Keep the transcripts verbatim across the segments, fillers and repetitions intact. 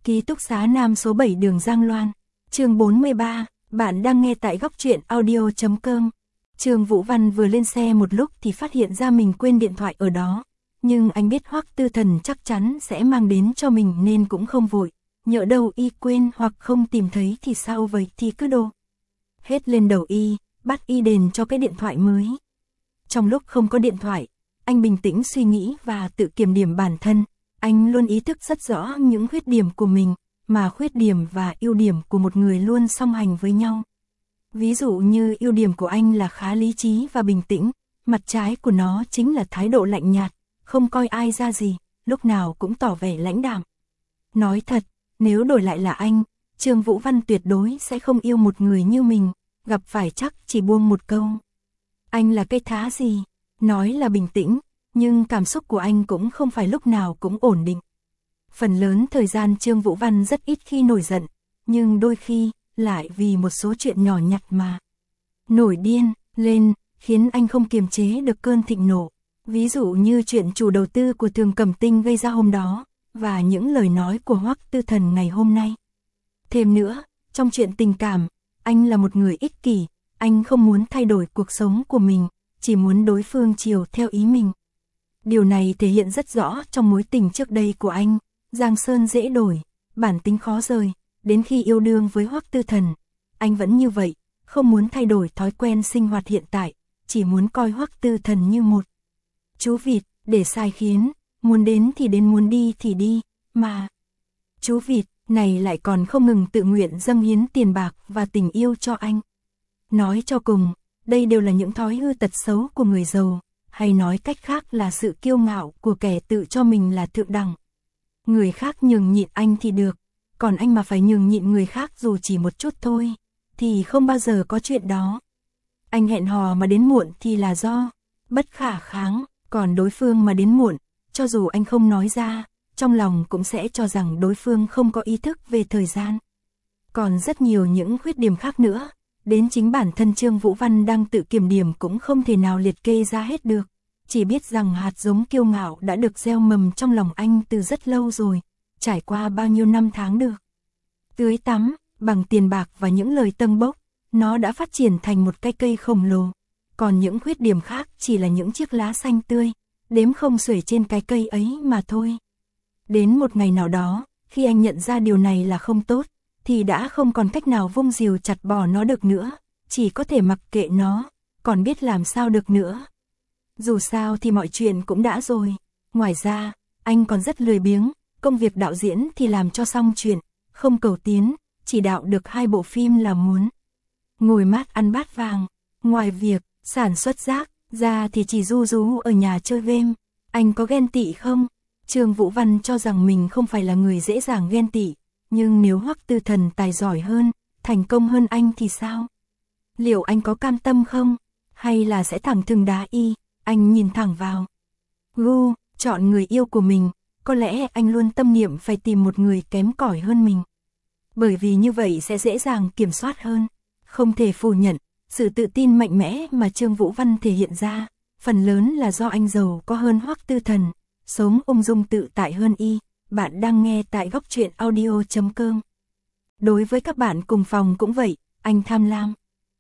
Ký túc xá Nam số bảy đường Giang Loan. Chương bốn mươi ba, bạn đang nghe tại góc truyện audio chấm com. Trương Vũ Văn vừa lên xe một lúc thì phát hiện ra mình quên điện thoại ở đó. Nhưng anh biết Hoắc Tư Thần chắc chắn sẽ mang đến cho mình nên cũng không vội. Nhỡ đâu y quên hoặc không tìm thấy thì sao vậy, thì cứ đồ hết lên đầu y, bắt y đền cho cái điện thoại mới. Trong lúc không có điện thoại, anh bình tĩnh suy nghĩ và tự kiểm điểm bản thân. Anh luôn ý thức rất rõ những khuyết điểm của mình, mà khuyết điểm và ưu điểm của một người luôn song hành với nhau. Ví dụ như ưu điểm của anh là khá lý trí và bình tĩnh, mặt trái của nó chính là thái độ lạnh nhạt, không coi ai ra gì, lúc nào cũng tỏ vẻ lãnh đạm. Nói thật, nếu đổi lại là anh, Trương Vũ Văn tuyệt đối sẽ không yêu một người như mình, gặp phải chắc chỉ buông một câu. Anh là cây thá gì? Nói là bình tĩnh, nhưng cảm xúc của anh cũng không phải lúc nào cũng ổn định. Phần lớn thời gian Trương Vũ Văn rất ít khi nổi giận, nhưng đôi khi lại vì một số chuyện nhỏ nhặt mà nổi điên lên, khiến anh không kiềm chế được cơn thịnh nộ. Ví dụ như chuyện chủ đầu tư của Thường Cẩm Tinh gây ra hôm đó, và những lời nói của Hoắc Tư Thần ngày hôm nay. Thêm nữa, trong chuyện tình cảm, anh là một người ích kỷ, anh không muốn thay đổi cuộc sống của mình, chỉ muốn đối phương chiều theo ý mình. Điều này thể hiện rất rõ trong mối tình trước đây của anh, giang sơn dễ đổi, bản tính khó rời, đến khi yêu đương với Hoắc Tư Thần, anh vẫn như vậy, không muốn thay đổi thói quen sinh hoạt hiện tại, chỉ muốn coi Hoắc Tư Thần như một chú vịt, để sai khiến, muốn đến thì đến, muốn đi thì đi, mà chú vịt này lại còn không ngừng tự nguyện dâng hiến tiền bạc và tình yêu cho anh. Nói cho cùng, đây đều là những thói hư tật xấu của người giàu, hay nói cách khác là sự kiêu ngạo của kẻ tự cho mình là thượng đẳng. Người khác nhường nhịn anh thì được, còn anh mà phải nhường nhịn người khác dù chỉ một chút thôi, thì không bao giờ có chuyện đó. Anh hẹn hò mà đến muộn thì là do bất khả kháng, còn đối phương mà đến muộn, cho dù anh không nói ra, trong lòng cũng sẽ cho rằng đối phương không có ý thức về thời gian. Còn rất nhiều những khuyết điểm khác nữa, đến chính bản thân Trương Vũ Văn đang tự kiểm điểm cũng không thể nào liệt kê ra hết được. Chỉ biết rằng hạt giống kiêu ngạo đã được gieo mầm trong lòng anh từ rất lâu rồi, trải qua bao nhiêu năm tháng được tưới tắm bằng tiền bạc và những lời tâng bốc, nó đã phát triển thành một cái cây khổng lồ. Còn những khuyết điểm khác chỉ là những chiếc lá xanh tươi, đếm không xuể trên cái cây ấy mà thôi. Đến một ngày nào đó, khi anh nhận ra điều này là không tốt, thì đã không còn cách nào vung rìu chặt bỏ nó được nữa, chỉ có thể mặc kệ nó, còn biết làm sao được nữa. Dù sao thì mọi chuyện cũng đã rồi. Ngoài ra, anh còn rất lười biếng, công việc đạo diễn thì làm cho xong chuyện, không cầu tiến, chỉ đạo được hai bộ phim là muốn ngồi mát ăn bát vàng. Ngoài việc sản xuất rác ra thì chỉ ru rú ở nhà chơi game. Anh có ghen tị không? Trương Vũ Văn cho rằng mình không phải là người dễ dàng ghen tị, nhưng nếu Hoắc Tư Thần tài giỏi hơn, thành công hơn anh thì sao? Liệu anh có cam tâm không? Hay là sẽ thẳng thừng đá y? Anh nhìn thẳng vào gu, chọn người yêu của mình, có lẽ anh luôn tâm niệm phải tìm một người kém cỏi hơn mình. Bởi vì như vậy sẽ dễ dàng kiểm soát hơn. Không thể phủ nhận, sự tự tin mạnh mẽ mà Trương Vũ Văn thể hiện ra, phần lớn là do anh giàu có hơn Hoắc Tư Thần, sống ung dung tự tại hơn y. Bạn đang nghe tại góc truyện audio chấm com. Đối với các bạn cùng phòng cũng vậy, anh tham lam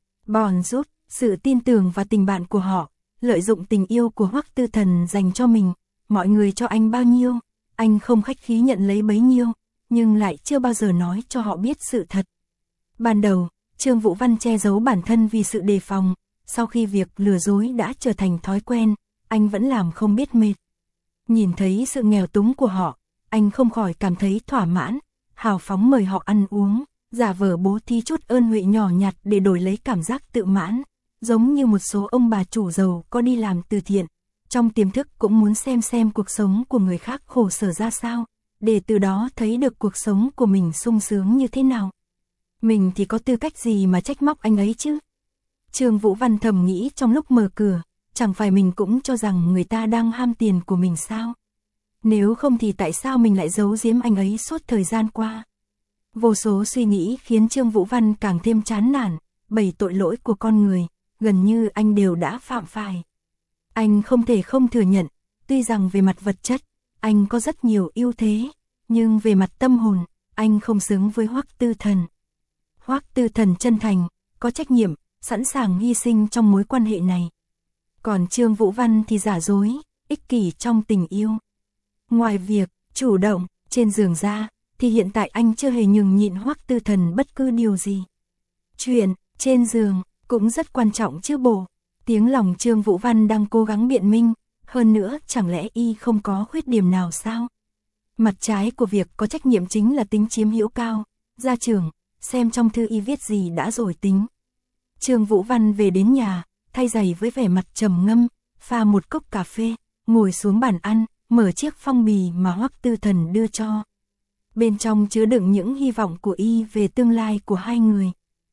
bòn rút sự tin tưởng và tình bạn của họ, lợi dụng tình yêu của Hoắc Tư Thần dành cho mình. Mọi người cho anh bao nhiêu, anh không khách khí nhận lấy bấy nhiêu, nhưng lại chưa bao giờ nói cho họ biết sự thật. Ban đầu, Trương Vũ Văn che giấu bản thân vì sự đề phòng, sau khi việc lừa dối đã trở thành thói quen, anh vẫn làm không biết mệt. Nhìn thấy sự nghèo túng của họ, anh không khỏi cảm thấy thỏa mãn, hào phóng mời họ ăn uống, giả vờ bố thí chút ơn huệ nhỏ nhặt để đổi lấy cảm giác tự mãn, giống như một số ông bà chủ giàu có đi làm từ thiện, trong tiềm thức cũng muốn xem xem cuộc sống của người khác khổ sở ra sao, để từ đó thấy được cuộc sống của mình sung sướng như thế nào. Mình thì có tư cách gì mà trách móc anh ấy chứ? Trương Vũ Văn thầm nghĩ trong lúc mở cửa, chẳng phải mình cũng cho rằng người ta đang ham tiền của mình sao? Nếu không thì tại sao mình lại giấu giếm anh ấy suốt thời gian qua? Vô số suy nghĩ khiến Trương Vũ Văn càng thêm chán nản, bảy tội lỗi của con người, gần như anh đều đã phạm phải. Anh không thể không thừa nhận, tuy rằng về mặt vật chất, anh có rất nhiều ưu thế, nhưng về mặt tâm hồn, anh không xứng với Hoắc Tư Thần. Hoắc Tư Thần chân thành, có trách nhiệm, sẵn sàng hy sinh trong mối quan hệ này. Còn Trương Vũ Văn thì giả dối, ích kỷ trong tình yêu. Ngoài việc chủ động trên giường ra, thì hiện tại anh chưa hề nhường nhịn Hoắc Tư Thần bất cứ điều gì. Chuyện trên giường cũng rất quan trọng chứ bộ. Tiếng lòng Trương Vũ Văn đang cố gắng biện minh, hơn nữa chẳng lẽ y không có khuyết điểm nào sao? Mặt trái của việc có trách nhiệm chính là tính chiếm hữu cao. Gia trưởng, xem trong thư y viết gì đã rồi tính. Trương Vũ Văn về đến nhà, thay giày với vẻ mặt trầm ngâm, pha một cốc cà phê, ngồi xuống bàn ăn, mở chiếc phong bì mà Hoắc Tư Thần đưa cho. Bên trong chứa đựng những hy vọng của y về tương lai của hai người.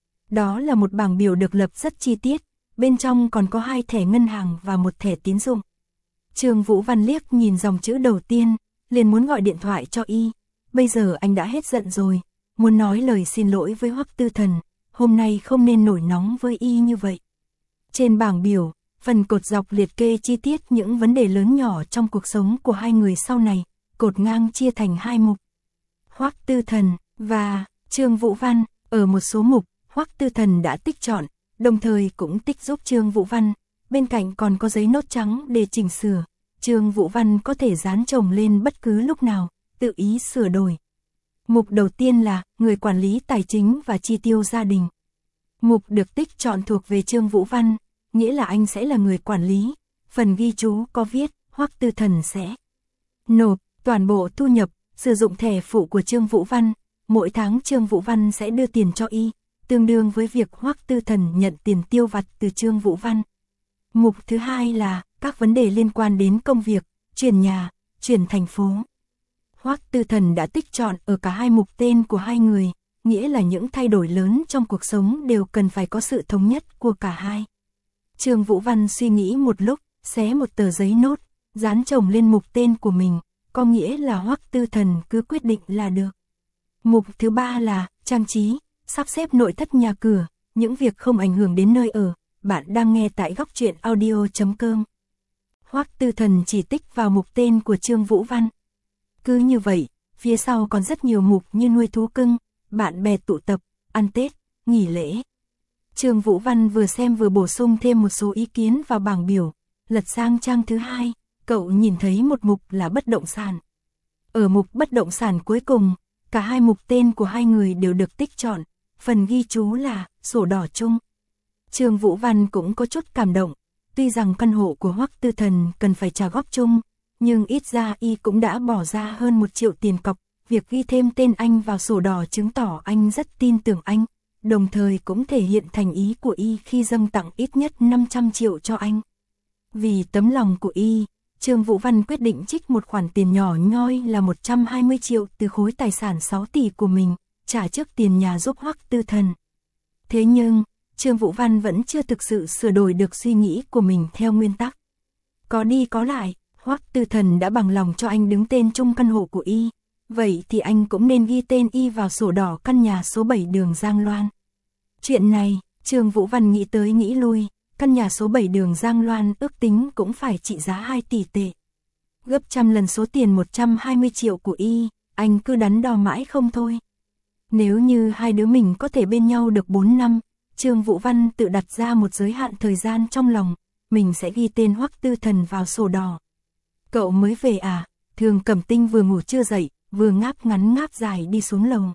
Đó là một bảng biểu được lập rất chi tiết, bên trong còn có hai thẻ ngân hàng và một thẻ tín dụng. Trương Vũ Văn liếc nhìn dòng chữ đầu tiên, liền muốn gọi điện thoại cho y. Bây giờ anh đã hết giận rồi, muốn nói lời xin lỗi với Hoắc Tư Thần, hôm nay không nên nổi nóng với y như vậy. Trên bảng biểu, phần cột dọc liệt kê chi tiết những vấn đề lớn nhỏ trong cuộc sống của hai người sau này, cột ngang chia thành hai mục. Hoắc Tư Thần và Trương Vũ Văn, ở một số mục, Hoắc Tư Thần đã tích chọn, đồng thời cũng tích giúp Trương Vũ Văn, bên cạnh còn có giấy nốt trắng để chỉnh sửa. Trương Vũ Văn có thể dán chồng lên bất cứ lúc nào, tự ý sửa đổi. Mục đầu tiên là người quản lý tài chính và chi tiêu gia đình. Mục được tích chọn thuộc về Trương Vũ Văn, nghĩa là anh sẽ là người quản lý. Phần ghi chú có viết, Hoắc Tư Thần sẽ nộp toàn bộ thu nhập, sử dụng thẻ phụ của Trương Vũ Văn. Mỗi tháng Trương Vũ Văn sẽ đưa tiền cho y, tương đương với việc Hoắc Tư Thần nhận tiền tiêu vặt từ Trương Vũ Văn. Mục thứ hai là các vấn đề liên quan đến công việc, chuyển nhà, chuyển thành phố. Hoắc Tư Thần đã tích chọn ở cả hai mục tên của hai người, nghĩa là những thay đổi lớn trong cuộc sống đều cần phải có sự thống nhất của cả hai. Trương Vũ Văn suy nghĩ một lúc, xé một tờ giấy nốt, dán chồng lên mục tên của mình, có nghĩa là Hoắc Tư Thần cứ quyết định là được. Mục thứ ba là trang trí, sắp xếp nội thất nhà cửa, những việc không ảnh hưởng đến nơi ở. Bạn đang nghe tại góc truyện audio chấm com. Hoắc Tư Thần chỉ tích vào mục tên của Trương Vũ Văn. Cứ như vậy, phía sau còn rất nhiều mục như nuôi thú cưng, bạn bè tụ tập, ăn Tết, nghỉ lễ. Trương Vũ Văn vừa xem vừa bổ sung thêm một số ý kiến vào bảng biểu, lật sang trang thứ hai, cậu nhìn thấy một mục là bất động sản. Ở mục bất động sản cuối cùng, cả hai mục tên của hai người đều được tích chọn, phần ghi chú là sổ đỏ chung. Trương Vũ Văn cũng có chút cảm động, tuy rằng căn hộ của Hoắc Tư Thần cần phải trả góp chung, nhưng ít ra y cũng đã bỏ ra hơn một triệu tiền cọc, việc ghi thêm tên anh vào sổ đỏ chứng tỏ anh rất tin tưởng anh, đồng thời cũng thể hiện thành ý của y khi dâng tặng ít nhất năm trăm triệu cho anh. Vì tấm lòng của y, Trương Vũ Văn quyết định trích một khoản tiền nhỏ nhoi là một trăm hai mươi triệu từ khối tài sản sáu tỷ của mình, trả trước tiền nhà giúp Hoắc Tư Thần. Thế nhưng, Trương Vũ Văn vẫn chưa thực sự sửa đổi được suy nghĩ của mình theo nguyên tắc. Có đi có lại, Hoắc Tư Thần đã bằng lòng cho anh đứng tên chung căn hộ của y, vậy thì anh cũng nên ghi tên y vào sổ đỏ căn nhà số bảy đường Giang Loan. Chuyện này, Trương Vũ Văn nghĩ tới nghĩ lui, căn nhà số bảy đường Giang Loan ước tính cũng phải trị giá hai tỷ tệ. Gấp trăm lần số tiền một trăm hai mươi triệu của y, anh cứ đắn đo mãi không thôi. Nếu như hai đứa mình có thể bên nhau được bốn năm, Trương Vũ Văn tự đặt ra một giới hạn thời gian trong lòng, mình sẽ ghi tên Hoắc Tư Thần vào sổ đỏ. Cậu mới về à? Thường Cẩm Tinh vừa ngủ chưa dậy, vừa ngáp ngắn ngáp dài đi xuống lầu.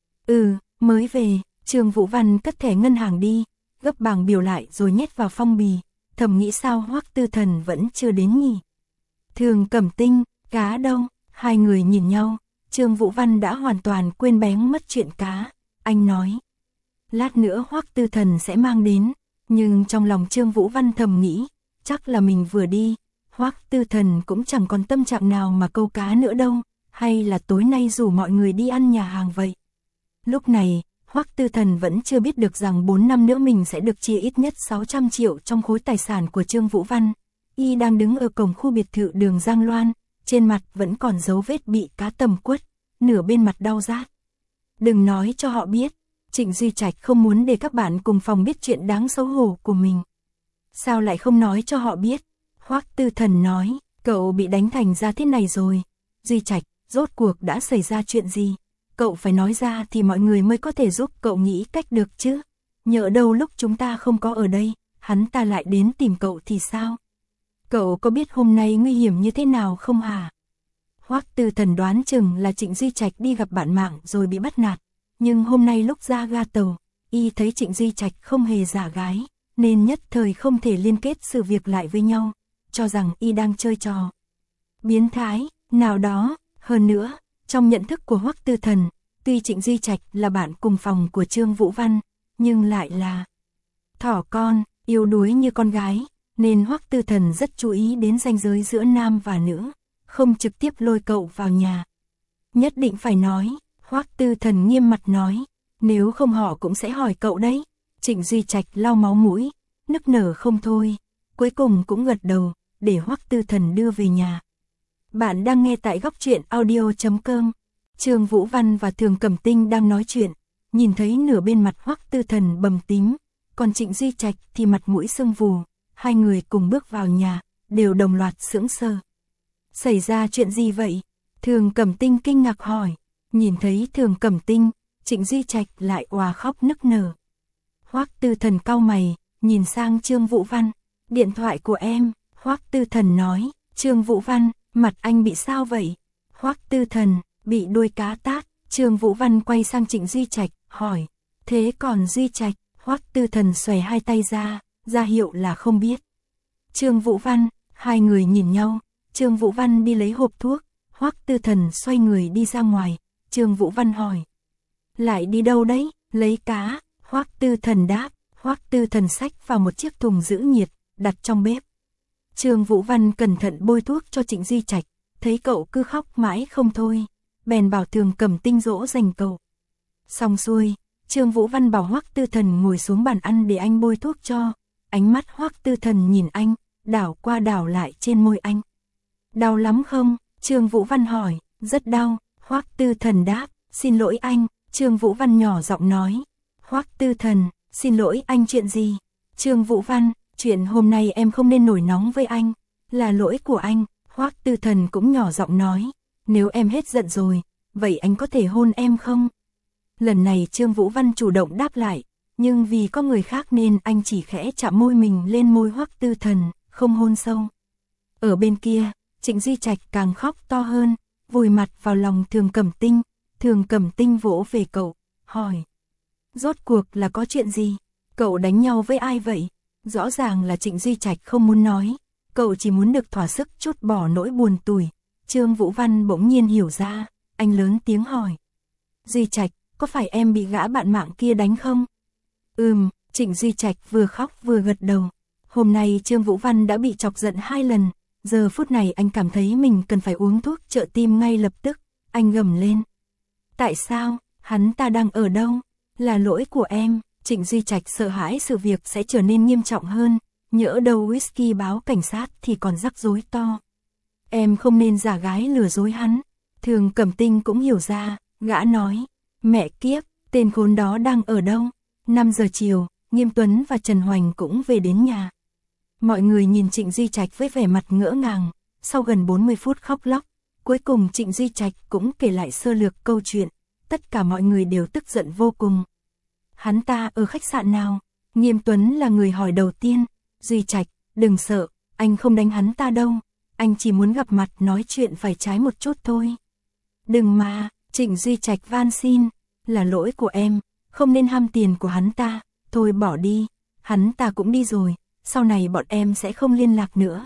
Ừ, mới về. Trương Vũ Văn cất thẻ ngân hàng đi, gấp bảng biểu lại rồi nhét vào phong bì, thầm nghĩ sao Hoắc Tư Thần vẫn chưa đến nhỉ. Thường Cẩm Tinh, cá đâu? Hai người nhìn nhau, Trương Vũ Văn đã hoàn toàn quên bén mất chuyện cá. Anh nói, lát nữa Hoắc Tư Thần sẽ mang đến, nhưng trong lòng Trương Vũ Văn thầm nghĩ, chắc là mình vừa đi, Hoắc Tư Thần cũng chẳng còn tâm trạng nào mà câu cá nữa đâu, hay là tối nay rủ mọi người đi ăn nhà hàng vậy. Lúc này, Hoắc Tư Thần vẫn chưa biết được rằng bốn năm nữa mình sẽ được chia ít nhất sáu trăm triệu trong khối tài sản của Trương Vũ Văn. Y đang đứng ở cổng khu biệt thự đường Giang Loan, trên mặt vẫn còn dấu vết bị cá tầm quất, nửa bên mặt đau rát. Đừng nói cho họ biết, Trịnh Duy Trạch không muốn để các bạn cùng phòng biết chuyện đáng xấu hổ của mình. Sao lại không nói cho họ biết? Hoắc Tư Thần nói, cậu bị đánh thành ra thế này rồi. Duy Trạch, rốt cuộc đã xảy ra chuyện gì? cậu phải nói ra thì mọi người mới có thể giúp cậu nghĩ cách được chứ. Nhỡ đâu lúc chúng ta không có ở đây, hắn ta lại đến tìm cậu thì sao? Cậu có biết hôm nay nguy hiểm như thế nào không hả? Hoắc Tư Thần đoán chừng là Trịnh Duy Trạch đi gặp bạn mạng rồi bị bắt nạt. Nhưng hôm nay lúc ra ga tàu, y thấy Trịnh Duy Trạch không hề giả gái, nên nhất thời không thể liên kết sự việc lại với nhau, cho rằng y đang chơi trò biến thái nào đó. Hơn nữa, trong nhận thức của Hoắc Tư Thần, tuy Trịnh Duy Trạch là bạn cùng phòng của Trương Vũ Văn, nhưng lại là thỏ con, yếu đuối như con gái, nên Hoắc Tư Thần rất chú ý đến ranh giới giữa nam và nữ, không trực tiếp lôi cậu vào nhà. Nhất định phải nói, Hoắc Tư Thần nghiêm mặt nói, nếu không họ cũng sẽ hỏi cậu đấy. Trịnh Duy Trạch lau máu mũi, nức nở không thôi, cuối cùng cũng gật đầu, để Hoắc Tư Thần đưa về nhà. Bạn đang nghe tại góc truyện audio chấm com. Trương Vũ Văn và Thường Cẩm Tinh đang nói chuyện, nhìn thấy nửa bên mặt Hoắc Tư Thần bầm tím, còn Trịnh Duy Trạch thì mặt mũi sưng vù. Hai người cùng bước vào nhà, đều đồng loạt sững sờ. Xảy ra chuyện gì vậy? Thường Cẩm Tinh kinh ngạc hỏi. Nhìn thấy Thường Cẩm Tinh, Trịnh Duy Trạch lại òa khóc nức nở. Hoắc Tư Thần cau mày, nhìn sang Trương Vũ Văn. Điện thoại của em. Hoắc Tư Thần nói. Trương Vũ Văn, mặt anh bị sao vậy? Hoắc Tư Thần, bị đuôi cá tát. Trương Vũ Văn quay sang Trịnh Duy Trạch, hỏi. Thế còn Duy Trạch? Hoắc Tư Thần xòe hai tay ra, ra hiệu là không biết. Trương Vũ Văn, hai người nhìn nhau. Trương Vũ Văn đi lấy hộp thuốc, Hoắc Tư Thần xoay người đi ra ngoài. Trương Vũ Văn hỏi. Lại đi đâu đấy? Lấy cá. Hoắc Tư Thần đáp. Hoắc Tư Thần xách vào một chiếc thùng giữ nhiệt, đặt trong bếp. Trương Vũ Văn cẩn thận bôi thuốc cho Trịnh Duy Trạch, thấy cậu cứ khóc mãi không thôi, bèn bảo Thường Cẩm Tinh dỗ dành cậu. Xong xuôi, Trương Vũ Văn bảo Hoắc Tư Thần ngồi xuống bàn ăn để anh bôi thuốc cho. Ánh mắt Hoắc Tư Thần nhìn anh, đảo qua đảo lại trên môi anh. Đau lắm không? Trương Vũ Văn hỏi. Rất đau. Hoắc Tư Thần đáp. Xin lỗi anh. Trương Vũ Văn nhỏ giọng nói. Hoắc Tư Thần, xin lỗi anh chuyện gì? Trương Vũ Văn, chuyện hôm nay em không nên nổi nóng với anh, là lỗi của anh. Hoắc Tư Thần cũng nhỏ giọng nói. Nếu em hết giận rồi, vậy anh có thể hôn em không? Lần này Trương Vũ Văn chủ động đáp lại, nhưng vì có người khác nên anh chỉ khẽ chạm môi mình lên môi Hoắc Tư Thần, không hôn sâu. Ở bên kia, Trịnh Duy Trạch càng khóc to hơn, vùi mặt vào lòng Thường Cẩm Tinh. Thường Cẩm Tinh vỗ về cậu, hỏi. Rốt cuộc là có chuyện gì? Cậu đánh nhau với ai vậy? Rõ ràng là Trịnh Duy Trạch không muốn nói, cậu chỉ muốn được thỏa sức trút bỏ nỗi buồn tủi. Trương Vũ Văn bỗng nhiên hiểu ra, anh lớn tiếng hỏi. Duy Trạch, có phải em bị gã bạn mạng kia đánh không? Ừm, Trịnh Duy Trạch vừa khóc vừa gật đầu. Hôm nay Trương Vũ Văn đã bị chọc giận hai lần, giờ phút này anh cảm thấy mình cần phải uống thuốc trợ tim ngay lập tức. Anh gầm lên. Tại sao? Hắn ta đang ở đâu? Là lỗi của em. Trịnh Duy Trạch sợ hãi sự việc sẽ trở nên nghiêm trọng hơn, nhỡ đâu whisky báo cảnh sát thì còn rắc rối to. Em không nên giả gái lừa dối hắn. Thường Cẩm Tinh cũng hiểu ra, gã nói. Mẹ kiếp, tên khốn đó đang ở đâu? năm giờ chiều, Nghiêm Tuấn và Trần Hoành cũng về đến nhà. Mọi người nhìn Trịnh Duy Trạch với vẻ mặt ngỡ ngàng, sau gần bốn mươi phút khóc lóc, cuối cùng Trịnh Duy Trạch cũng kể lại sơ lược câu chuyện, tất cả mọi người đều tức giận vô cùng. Hắn ta ở khách sạn nào? Nghiêm Tuấn là người hỏi đầu tiên. Duy Trạch, đừng sợ, anh không đánh hắn ta đâu, anh chỉ muốn gặp mặt nói chuyện phải trái một chút thôi. Đừng mà, Trịnh Duy Trạch van xin, là lỗi của em, không nên ham tiền của hắn ta, thôi bỏ đi, hắn ta cũng đi rồi, sau này bọn em sẽ không liên lạc nữa.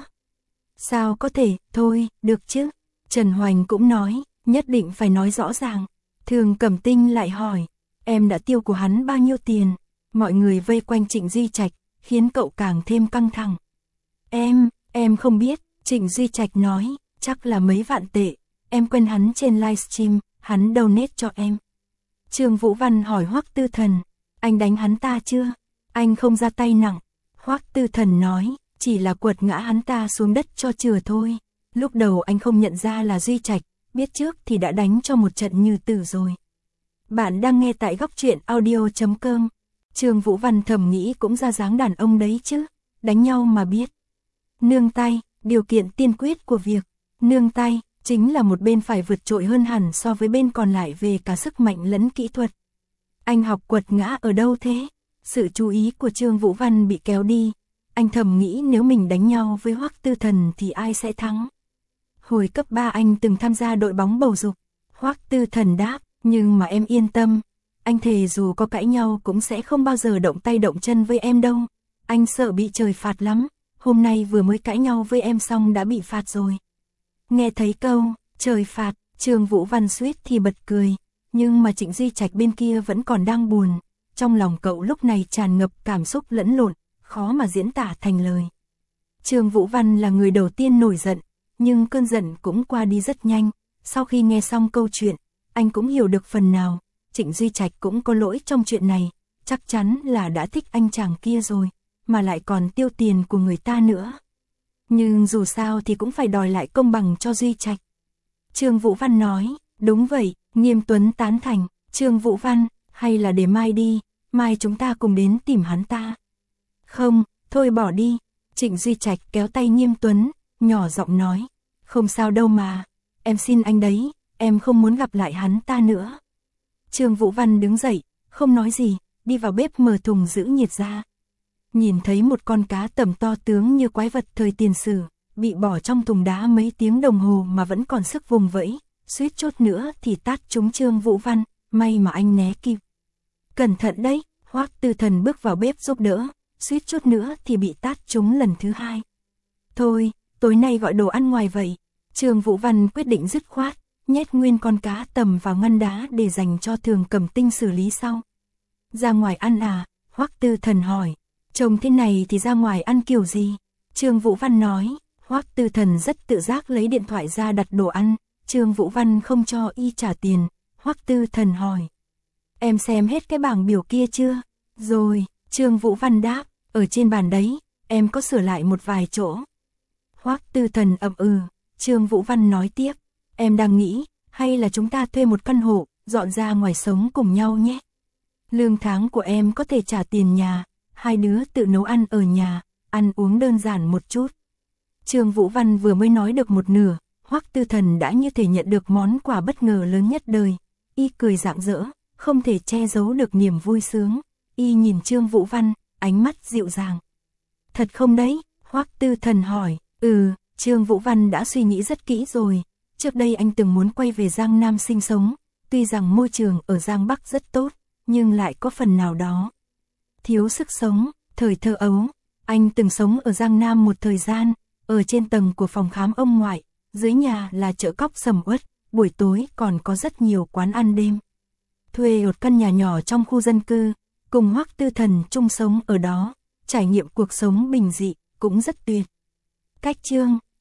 Sao có thể, thôi, được chứ. Trần Hoành cũng nói, nhất định phải nói rõ ràng. Thường Cẩm Tinh lại hỏi, em đã tiêu của hắn bao nhiêu tiền? Mọi người vây quanh Trịnh Duy Trạch, khiến cậu càng thêm căng thẳng. Em, em không biết, Trịnh Duy Trạch nói, chắc là mấy vạn tệ, em quen hắn trên livestream, hắn donate cho em. Trương Vũ Văn hỏi Hoắc Tư Thần, anh đánh hắn ta chưa? Anh không ra tay nặng. Hoắc Tư Thần nói, chỉ là quật ngã hắn ta xuống đất cho chừa thôi. Lúc đầu anh không nhận ra là Duy Trạch, biết trước thì đã đánh cho một trận như tử rồi. Bạn đang nghe tại góc truyện audio chấm com. Trương Vũ Văn thầm nghĩ cũng ra dáng đàn ông đấy chứ, đánh nhau mà biết. Nương tay, điều kiện tiên quyết của việc nương tay, chính là một bên phải vượt trội hơn hẳn so với bên còn lại về cả sức mạnh lẫn kỹ thuật. Anh học quật ngã ở đâu thế? Sự chú ý của Trương Vũ Văn bị kéo đi. Anh thầm nghĩ nếu mình đánh nhau với Hoắc Tư Thần thì ai sẽ thắng. Hồi cấp ba anh từng tham gia đội bóng bầu dục. Hoắc Tư Thần đáp, nhưng mà em yên tâm. Anh thề dù có cãi nhau cũng sẽ không bao giờ động tay động chân với em đâu. Anh sợ bị trời phạt lắm. Hôm nay vừa mới cãi nhau với em xong đã bị phạt rồi. Nghe thấy câu, trời phạt, Trương Vũ Văn suýt thì bật cười. Nhưng mà Trịnh Duy Trạch bên kia vẫn còn đang buồn. Trong lòng cậu lúc này tràn ngập cảm xúc lẫn lộn, khó mà diễn tả thành lời. Trương Vũ Văn là người đầu tiên nổi giận, nhưng cơn giận cũng qua đi rất nhanh. Sau khi nghe xong câu chuyện, anh cũng hiểu được phần nào. Trịnh Duy Trạch cũng có lỗi trong chuyện này, chắc chắn là đã thích anh chàng kia rồi, mà lại còn tiêu tiền của người ta nữa. Nhưng dù sao thì cũng phải đòi lại công bằng cho Duy Trạch. Trương Vũ Văn nói, đúng vậy, Nghiêm Tuấn tán thành, Trương Vũ Văn, hay là để mai đi, mai chúng ta cùng đến tìm hắn ta. Không, thôi bỏ đi. Trịnh Duy Trạch kéo tay Nghiêm Tuấn, nhỏ giọng nói, không sao đâu mà, em xin anh đấy, em không muốn gặp lại hắn ta nữa. Trương Vũ Văn đứng dậy, không nói gì, đi vào bếp mở thùng giữ nhiệt ra. Nhìn thấy một con cá tầm to tướng như quái vật thời tiền sử, bị bỏ trong thùng đá mấy tiếng đồng hồ mà vẫn còn sức vùng vẫy, suýt chốt nữa thì tát trúng Trương Vũ Văn, may mà anh né kịp. Cẩn thận đấy, Hoắc Tư Thần bước vào bếp giúp đỡ, suýt chút nữa thì bị tát trúng lần thứ hai. Thôi, tối nay gọi đồ ăn ngoài vậy. Trương Vũ Văn quyết định dứt khoát, nhét nguyên con cá tầm vào ngăn đá để dành cho Thường Cẩm Tinh xử lý sau. Ra ngoài ăn à? Hoắc Tư Thần hỏi. Trông thế này thì ra ngoài ăn kiểu gì? Trương Vũ Văn nói. Hoắc Tư Thần rất tự giác lấy điện thoại ra đặt đồ ăn. Trương Vũ Văn không cho y trả tiền. Hoắc Tư Thần hỏi. Em xem hết cái bảng biểu kia chưa? Rồi, Trương Vũ Văn đáp. Ở trên bàn đấy, em có sửa lại một vài chỗ. Hoắc Tư Thần ậm ừ. Trương Vũ Văn nói tiếp. Em đang nghĩ, hay là chúng ta thuê một căn hộ, dọn ra ngoài sống cùng nhau nhé. Lương tháng của em có thể trả tiền nhà, hai đứa tự nấu ăn ở nhà, ăn uống đơn giản một chút. Trương Vũ Văn vừa mới nói được một nửa, Hoắc Tư Thần đã như thể nhận được món quà bất ngờ lớn nhất đời. Y cười rạng rỡ, không thể che giấu được niềm vui sướng. Y nhìn Trương Vũ Văn, ánh mắt dịu dàng. Thật không đấy? Hoắc Tư Thần hỏi. Ừ, Trương Vũ Văn đã suy nghĩ rất kỹ rồi. Trước đây anh từng muốn quay về Giang Nam sinh sống, tuy rằng môi trường ở Giang Bắc rất tốt, nhưng lại có phần nào đó thiếu sức sống. Thời thơ ấu, anh từng sống ở Giang Nam một thời gian, ở trên tầng của phòng khám ông ngoại, dưới nhà là chợ cóc sầm uất, buổi tối còn có rất nhiều quán ăn đêm. Thuê một căn nhà nhỏ trong khu dân cư, cùng Hoắc Tư Thần chung sống ở đó, trải nghiệm cuộc sống bình dị, cũng rất tuyệt. Cách chương